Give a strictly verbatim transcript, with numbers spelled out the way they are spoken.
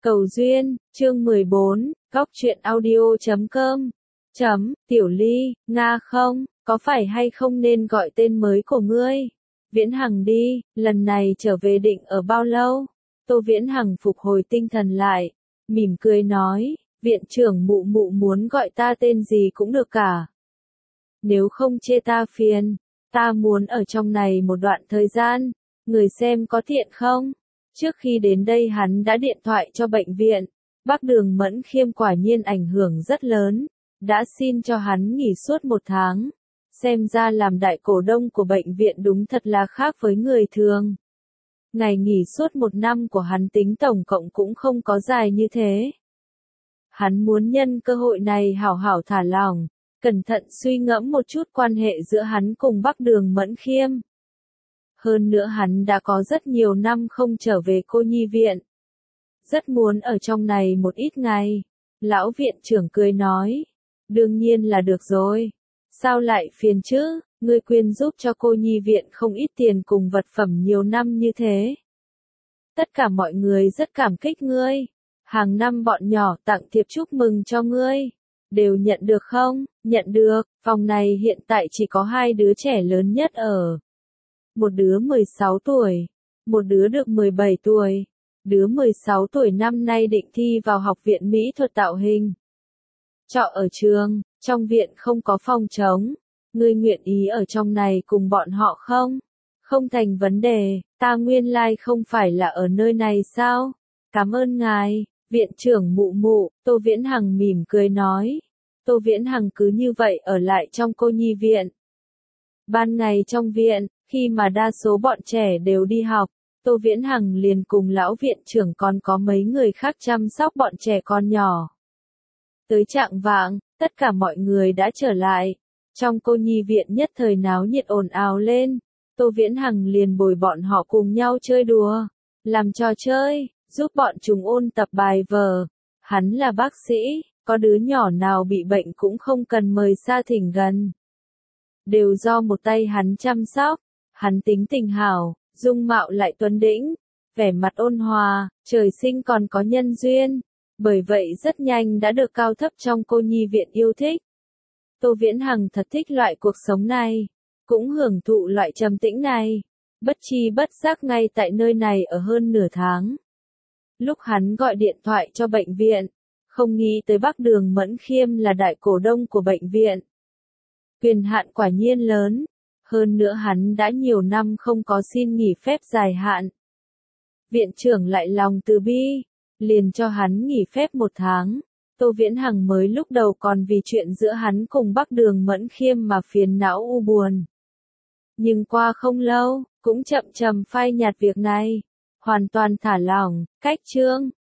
Cầu duyên, chương mười bốn, góc truyện audio chấm com. Chấm, Tiểu Ly, Nga không, có phải hay không nên gọi tên mới của ngươi? Viễn Hằng đi, lần này trở về định ở bao lâu? Tô Viễn Hằng phục hồi tinh thần lại, mỉm cười nói, viện trưởng mụ mụ muốn gọi ta tên gì cũng được cả. Nếu không chê ta phiền, ta muốn ở trong này một đoạn thời gian, người xem có tiện không? Trước khi đến đây hắn đã điện thoại cho bệnh viện, bác Đường Mẫn Khiêm quả nhiên ảnh hưởng rất lớn, đã xin cho hắn nghỉ suốt một tháng. Xem ra làm đại cổ đông của bệnh viện đúng thật là khác với người thường. Ngày nghỉ suốt một năm của hắn tính tổng cộng cũng không có dài như thế. Hắn muốn nhân cơ hội này hảo hảo thả lỏng, cẩn thận suy ngẫm một chút quan hệ giữa hắn cùng bác Đường Mẫn Khiêm. Hơn nữa hắn đã có rất nhiều năm không trở về cô nhi viện. Rất muốn ở trong này một ít ngày. Lão viện trưởng cười nói. Đương nhiên là được rồi. Sao lại phiền chứ, ngươi quyên giúp cho cô nhi viện không ít tiền cùng vật phẩm nhiều năm như thế. Tất cả mọi người rất cảm kích ngươi. Hàng năm bọn nhỏ tặng thiệp chúc mừng cho ngươi. Đều nhận được không? Nhận được, phòng này hiện tại chỉ có hai đứa trẻ lớn nhất ở. Một đứa mười sáu tuổi, một đứa được mười bảy tuổi. Đứa mười sáu tuổi năm nay định thi vào học viện mỹ thuật tạo hình. Trọ ở trường, trong viện không có phòng trống. Ngươi nguyện ý ở trong này cùng bọn họ không? Không thành vấn đề, ta nguyên lai không phải là ở nơi này sao? Cảm ơn ngài, viện trưởng mụ mụ, Tô Viễn Hằng mỉm cười nói. Tô Viễn Hằng cứ như vậy ở lại trong cô nhi viện. Ban ngày trong viện, khi mà đa số bọn trẻ đều đi học, Tô Viễn Hằng liền cùng lão viện trưởng còn có mấy người khác chăm sóc bọn trẻ con nhỏ. Tới trạng vạng, tất cả mọi người đã trở lại. Trong cô nhi viện nhất thời náo nhiệt ồn ào lên. Tô Viễn Hằng liền bồi bọn họ cùng nhau chơi đùa, làm trò chơi, giúp bọn chúng ôn tập bài vở. Hắn là bác sĩ, có đứa nhỏ nào bị bệnh cũng không cần mời xa thỉnh gần. Đều do một tay hắn chăm sóc. Hắn tính tình hảo, dung mạo lại tuấn đĩnh, vẻ mặt ôn hòa, trời sinh còn có nhân duyên. Bởi vậy rất nhanh đã được cao thấp trong cô nhi viện yêu thích. Tô Viễn Hằng thật thích loại cuộc sống này, cũng hưởng thụ loại trầm tĩnh này. Bất chi bất giác ngay tại nơi này ở hơn nửa tháng. Lúc hắn gọi điện thoại cho bệnh viện, không nghĩ tới bác Đường Mẫn Khiêm là đại cổ đông của bệnh viện. Quyền hạn quả nhiên lớn. Hơn nữa hắn đã nhiều năm không có xin nghỉ phép dài hạn. Viện trưởng lại lòng từ bi, liền cho hắn nghỉ phép một tháng. Tô Viễn Hằng mới lúc đầu còn vì chuyện giữa hắn cùng bác Đường Mẫn Khiêm mà phiền não u buồn. Nhưng qua không lâu, cũng chậm chậm phai nhạt việc này. Hoàn toàn thả lỏng, cách chương,